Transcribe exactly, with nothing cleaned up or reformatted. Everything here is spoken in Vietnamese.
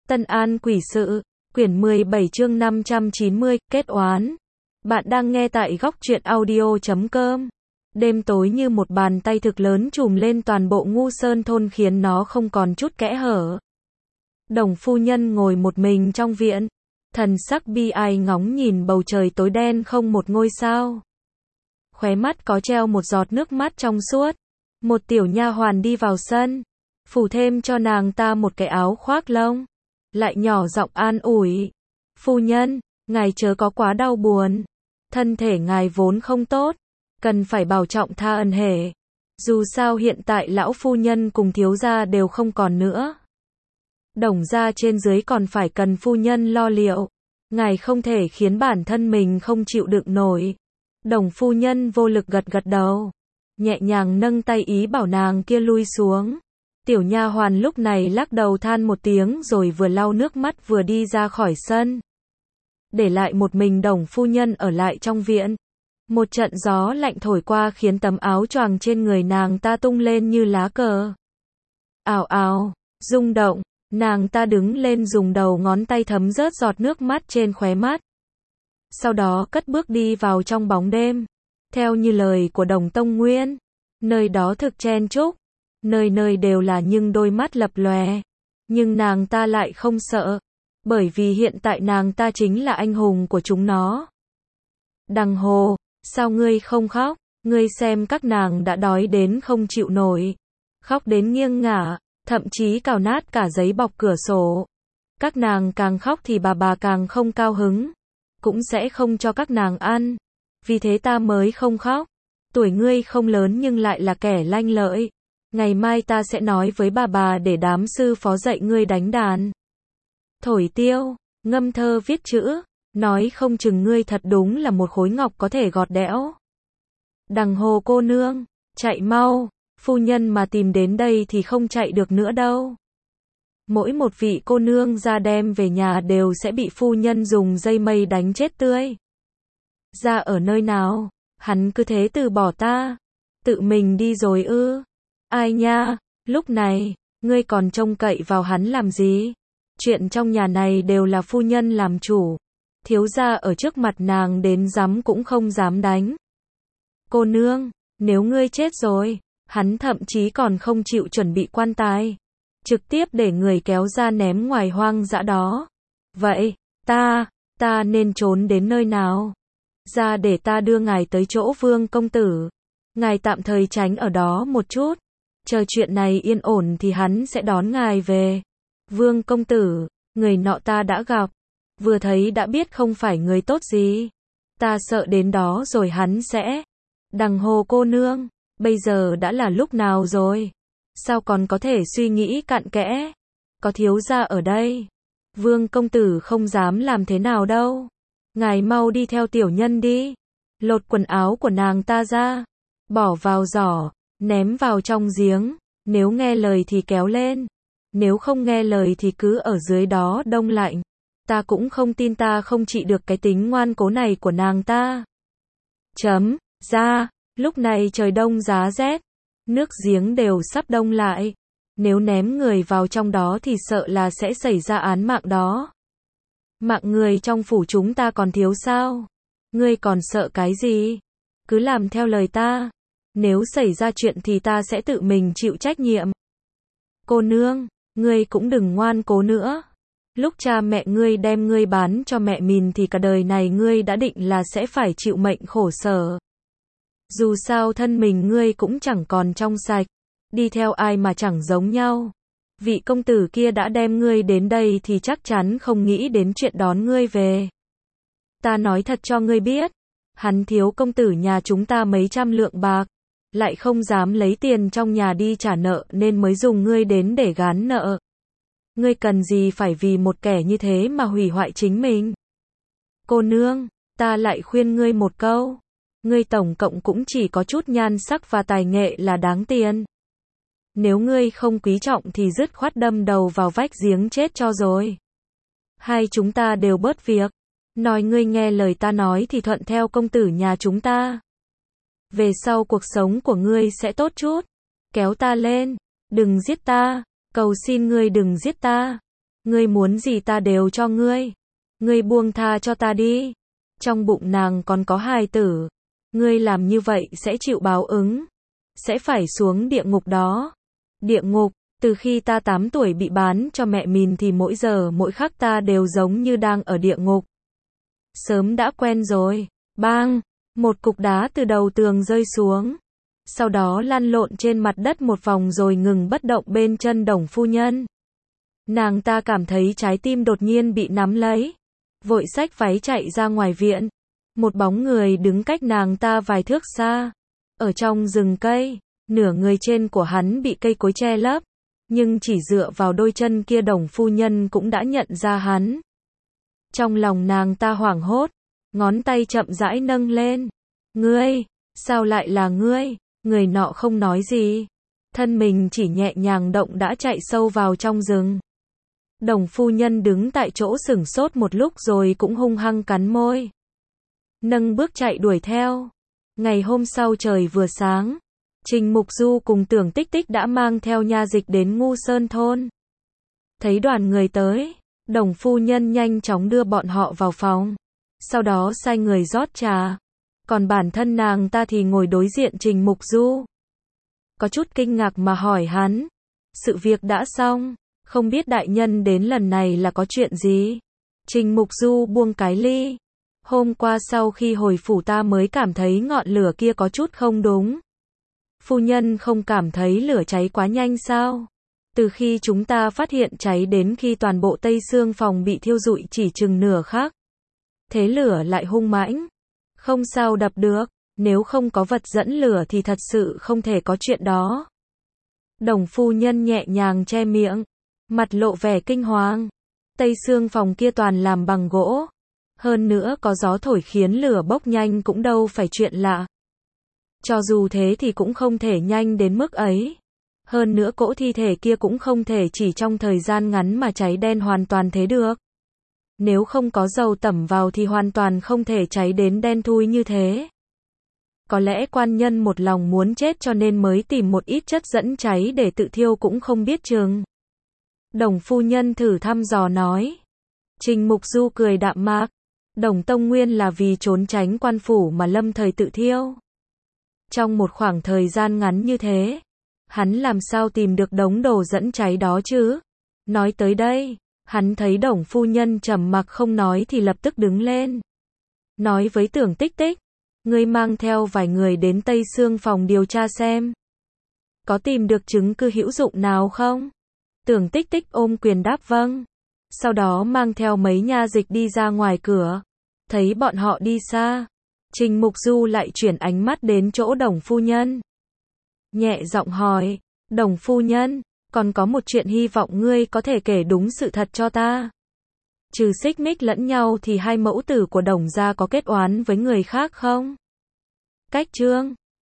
Tân An quỷ sự, quyển mười bảy chương năm trăm chín mươi, kết oán. Bạn đang nghe tại góc truyện audio chấm com. Đêm tối như một bàn tay thực lớn trùm lên toàn bộ Ngu Sơn thôn khiến nó không còn chút kẽ hở. Đồng phu nhân ngồi một mình trong viện, thần sắc bi ai ngóng nhìn bầu trời tối đen không một ngôi sao. Khóe mắt có treo một giọt nước mắt trong suốt. Một tiểu nha hoàn đi vào sân, phủ thêm cho nàng ta một cái áo khoác lông, lại nhỏ giọng an ủi. Phu nhân, ngài chớ có quá đau buồn. Thân thể ngài vốn không tốt, cần phải bảo trọng tha ân hệ. Dù sao hiện tại lão phu nhân cùng thiếu gia đều không còn nữa. Đồng gia trên dưới còn phải cần phu nhân lo liệu. Ngài không thể khiến bản thân mình không chịu đựng nổi. Đồng phu nhân vô lực gật gật đầu, nhẹ nhàng nâng tay ý bảo nàng kia lui xuống. Tiểu nha hoàn lúc này lắc đầu than một tiếng rồi vừa lau nước mắt vừa đi ra khỏi sân. Để lại một mình đồng phu nhân ở lại trong viện. Một trận gió lạnh thổi qua khiến tấm áo choàng trên người nàng ta tung lên như lá cờ. Ào ào, rung động, nàng ta đứng lên dùng đầu ngón tay thấm rớt giọt nước mắt trên khóe mắt. Sau đó cất bước đi vào trong bóng đêm. Theo như lời của Đồng Tông Nguyên, nơi đó thực chen chúc, nơi nơi đều là những đôi mắt lập lòe. Nhưng nàng ta lại không sợ, bởi vì hiện tại nàng ta chính là anh hùng của chúng nó. Đằng Hồ, sao ngươi không khóc? Ngươi xem các nàng đã đói đến không chịu nổi, khóc đến nghiêng ngả, thậm chí cào nát cả giấy bọc cửa sổ. Các nàng càng khóc thì bà bà càng không cao hứng, cũng sẽ không cho các nàng ăn. Vì thế ta mới không khóc. Tuổi ngươi không lớn nhưng lại là kẻ lanh lợi. Ngày mai ta sẽ nói với bà bà để đám sư phó dạy ngươi đánh đàn, thổi tiêu, ngâm thơ viết chữ. Nói không chừng ngươi thật đúng là một khối ngọc có thể gọt đẽo. Đằng Hồ cô nương, chạy mau, phu nhân mà tìm đến đây thì không chạy được nữa đâu. Mỗi một vị cô nương ra đem về nhà đều sẽ bị phu nhân dùng dây mây đánh chết tươi. Ra ở nơi nào, hắn cứ thế từ bỏ ta, tự mình đi rồi ư? Ai nha, lúc này, ngươi còn trông cậy vào hắn làm gì? Chuyện trong nhà này đều là phu nhân làm chủ. Thiếu gia ở trước mặt nàng đến dám cũng không dám đánh. Cô nương, nếu ngươi chết rồi, hắn thậm chí còn không chịu chuẩn bị quan tài, trực tiếp để người kéo ra ném ngoài hoang dã đó. Vậy, ta, ta nên trốn đến nơi nào? Ra để ta đưa ngài tới chỗ Vương công tử. Ngài tạm thời tránh ở đó một chút. Chờ chuyện này yên ổn thì hắn sẽ đón ngài về. Vương công tử, người nọ ta đã gặp. Vừa thấy đã biết không phải người tốt gì. Ta sợ đến đó rồi hắn sẽ. Đằng Hồ cô nương, bây giờ đã là lúc nào rồi? Sao còn có thể suy nghĩ cặn kẽ? Có thiếu gia ở đây. Vương công tử không dám làm thế nào đâu. Ngài mau đi theo tiểu nhân đi. Lột quần áo của nàng ta ra, bỏ vào giỏ, ném vào trong giếng. Nếu nghe lời thì kéo lên, nếu không nghe lời thì cứ ở dưới đó đông lạnh. Ta cũng không tin ta không trị được cái tính ngoan cố này của nàng ta. Chấm, ra, lúc này trời đông giá rét, nước giếng đều sắp đông lại. Nếu ném người vào trong đó thì sợ là sẽ xảy ra án mạng đó. Mạng người trong phủ chúng ta còn thiếu sao? Ngươi còn sợ cái gì? Cứ làm theo lời ta. Nếu xảy ra chuyện thì ta sẽ tự mình chịu trách nhiệm. Cô nương, ngươi cũng đừng ngoan cố nữa. Lúc cha mẹ ngươi đem ngươi bán cho mẹ mình thì cả đời này ngươi đã định là sẽ phải chịu mệnh khổ sở. Dù sao thân mình ngươi cũng chẳng còn trong sạch, đi theo ai mà chẳng giống nhau. Vị công tử kia đã đem ngươi đến đây thì chắc chắn không nghĩ đến chuyện đón ngươi về. Ta nói thật cho ngươi biết, hắn thiếu công tử nhà chúng ta mấy trăm lượng bạc, lại không dám lấy tiền trong nhà đi trả nợ nên mới dùng ngươi đến để gán nợ. Ngươi cần gì phải vì một kẻ như thế mà hủy hoại chính mình? Cô nương, ta lại khuyên ngươi một câu. Ngươi tổng cộng cũng chỉ có chút nhan sắc và tài nghệ là đáng tiền. Nếu ngươi không quý trọng thì dứt khoát đâm đầu vào vách giếng chết cho rồi. Hai chúng ta đều bớt việc. Nói ngươi nghe lời ta nói thì thuận theo công tử nhà chúng ta. Về sau cuộc sống của ngươi sẽ tốt chút. Kéo ta lên, đừng giết ta. Cầu xin ngươi đừng giết ta. Ngươi muốn gì ta đều cho ngươi. Ngươi buông tha cho ta đi. Trong bụng nàng còn có hài tử. Ngươi làm như vậy sẽ chịu báo ứng. Sẽ phải xuống địa ngục đó. Địa ngục, từ khi ta tám tuổi bị bán cho mẹ mình thì mỗi giờ mỗi khắc ta đều giống như đang ở địa ngục. Sớm đã quen rồi. Bang! Một cục đá từ đầu tường rơi xuống. Sau đó lăn lộn trên mặt đất một vòng rồi ngừng bất động bên chân Đồng phu nhân. Nàng ta cảm thấy trái tim đột nhiên bị nắm lấy. Vội xách váy chạy ra ngoài viện. Một bóng người đứng cách nàng ta vài thước xa. Ở trong rừng cây, nửa người trên của hắn bị cây cối che lấp. Nhưng chỉ dựa vào đôi chân kia Đồng phu nhân cũng đã nhận ra hắn. Trong lòng nàng ta hoảng hốt. Ngón tay chậm rãi nâng lên. Ngươi, sao lại là ngươi? Người nọ không nói gì. Thân mình chỉ nhẹ nhàng động đã chạy sâu vào trong rừng. Đồng phu nhân đứng tại chỗ sửng sốt một lúc rồi cũng hung hăng cắn môi. Nâng bước chạy đuổi theo. Ngày hôm sau trời vừa sáng. Trình Mục Du cùng Tưởng Tích Tích đã mang theo nha dịch đến Ngu Sơn thôn. Thấy đoàn người tới, Đồng phu nhân nhanh chóng đưa bọn họ vào phòng. Sau đó sai người rót trà. Còn bản thân nàng ta thì ngồi đối diện Trình Mục Du. Có chút kinh ngạc mà hỏi hắn. Sự việc đã xong. Không biết đại nhân đến lần này là có chuyện gì? Trình Mục Du buông cái ly. Hôm qua sau khi hồi phủ ta mới cảm thấy ngọn lửa kia có chút không đúng. Phu nhân không cảm thấy lửa cháy quá nhanh sao? Từ khi chúng ta phát hiện cháy đến khi toàn bộ Tây Sương phòng bị thiêu rụi chỉ chừng nửa khắc. Thế lửa lại hung mãnh. Không sao đập được. Nếu không có vật dẫn lửa thì thật sự không thể có chuyện đó. Đồng phu nhân nhẹ nhàng che miệng. Mặt lộ vẻ kinh hoàng. Tây Sương phòng kia toàn làm bằng gỗ. Hơn nữa có gió thổi khiến lửa bốc nhanh cũng đâu phải chuyện lạ. Cho dù thế thì cũng không thể nhanh đến mức ấy. Hơn nữa cỗ thi thể kia cũng không thể chỉ trong thời gian ngắn mà cháy đen hoàn toàn thế được. Nếu không có dầu tẩm vào thì hoàn toàn không thể cháy đến đen thui như thế. Có lẽ quan nhân một lòng muốn chết cho nên mới tìm một ít chất dẫn cháy để tự thiêu cũng không biết chừng. Đồng phu nhân thử thăm dò nói. Trình Mục Du cười đạm mạc. Đồng Tông Nguyên là vì trốn tránh quan phủ mà lâm thời tự thiêu. Trong một khoảng thời gian ngắn như thế, hắn làm sao tìm được đống đồ dẫn cháy đó chứ? Nói tới đây, hắn thấy Đồng phu nhân trầm mặc không nói thì lập tức đứng lên. Nói với Tưởng Tích Tích, ngươi mang theo vài người đến Tây Sương phòng điều tra xem. Có tìm được chứng cứ hữu dụng nào không? Tưởng Tích Tích ôm quyền đáp vâng. Sau đó mang theo mấy nha dịch đi ra ngoài cửa. Thấy bọn họ đi xa, Trình Mục Du lại chuyển ánh mắt đến chỗ Đồng phu nhân. Nhẹ giọng hỏi, Đồng phu nhân, còn có một chuyện hy vọng ngươi có thể kể đúng sự thật cho ta. Trừ xích mích lẫn nhau thì hai mẫu tử của Đồng gia có kết oán với người khác không? Cách chương